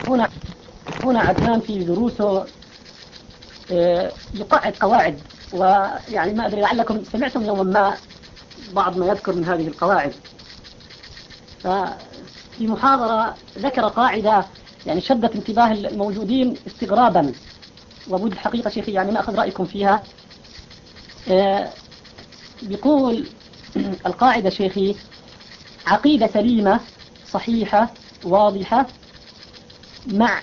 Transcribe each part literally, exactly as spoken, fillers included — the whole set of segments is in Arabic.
هنا هنا عدنان في دروسه يقعد قواعد، ويعني ما أدري لعلكم سمعتم يوما ما بعض ما يذكر من هذه القواعد. ففي محاضرة ذكر قاعدة يعني شدت انتباه الموجودين استغرابا، وبود الحقيقة شيخي يعني ما أخذ رأيكم فيها. بيقول القاعدة شيخي: عقيدة سليمة صحيحة واضحة مع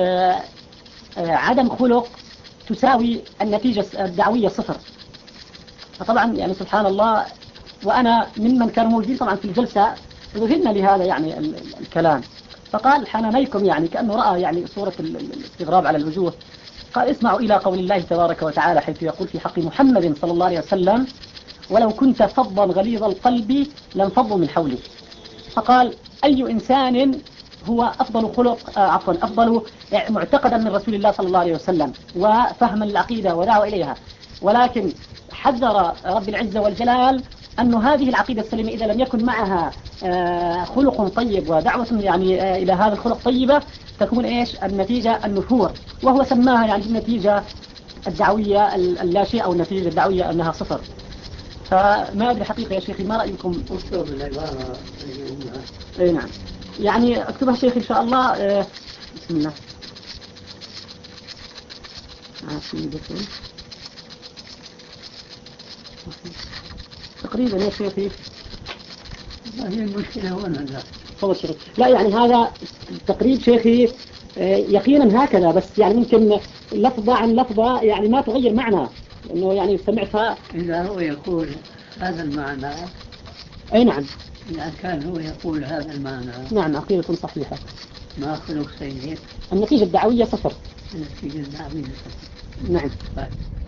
عدم خلق تساوي النتيجة الدعوية صفر. فطبعا يعني سبحان الله، وأنا ممن كانوا موجودين طبعا في الجلسة ذهلنا لهذا يعني الكلام. فقال حنانيكم، يعني كأنه رأى يعني صورة الاستغراب على الوجوه. قال: اسمعوا إلى قول الله تبارك وتعالى حيث يقول في حق محمد صلى الله عليه وسلم: ولو كنت فظا غليظ القلب لانفضوا من حولك. فقال: أي إنسان هو أفضل خلق آه عفوا أفضل معتقدا من رسول الله صلى الله عليه وسلم وفهما العقيدة ودعوة إليها، ولكن حذر رب العزة والجلال أن هذه العقيدة السليمة إذا لم يكن معها آه خلق طيب ودعوة يعني آه إلى هذا الخلق طيبة تكون إيش النتيجة؟ النفور. وهو سماها يعني النتيجة الدعوية اللا شيء، أو النتيجة الدعوية أنها صفر. فما أدري حقيقة يا شيخي ما رأيكم؟ اكتب العبارة. اي نعم، يعني اكتبها شيخ ان شاء الله. آه بسم الله. تقريبا يا شيخي ما هي المشكلة هنا؟ لا تفضل شيخي. لا يعني هذا تقريب شيخي آه يقينا هكذا، بس يعني ممكن لفظة عن لفظة يعني ما تغير معنى، لأنه يعني سمعتها. إذا هو يقول هذا المعنى. أي نعم، إذا كان هو يقول هذا المعنى. نعم، عقيدة صحيحة ما خلق سيء، النتيجة الدعوية صفر. النتيجة الدعوية صفر. نعم. طيب.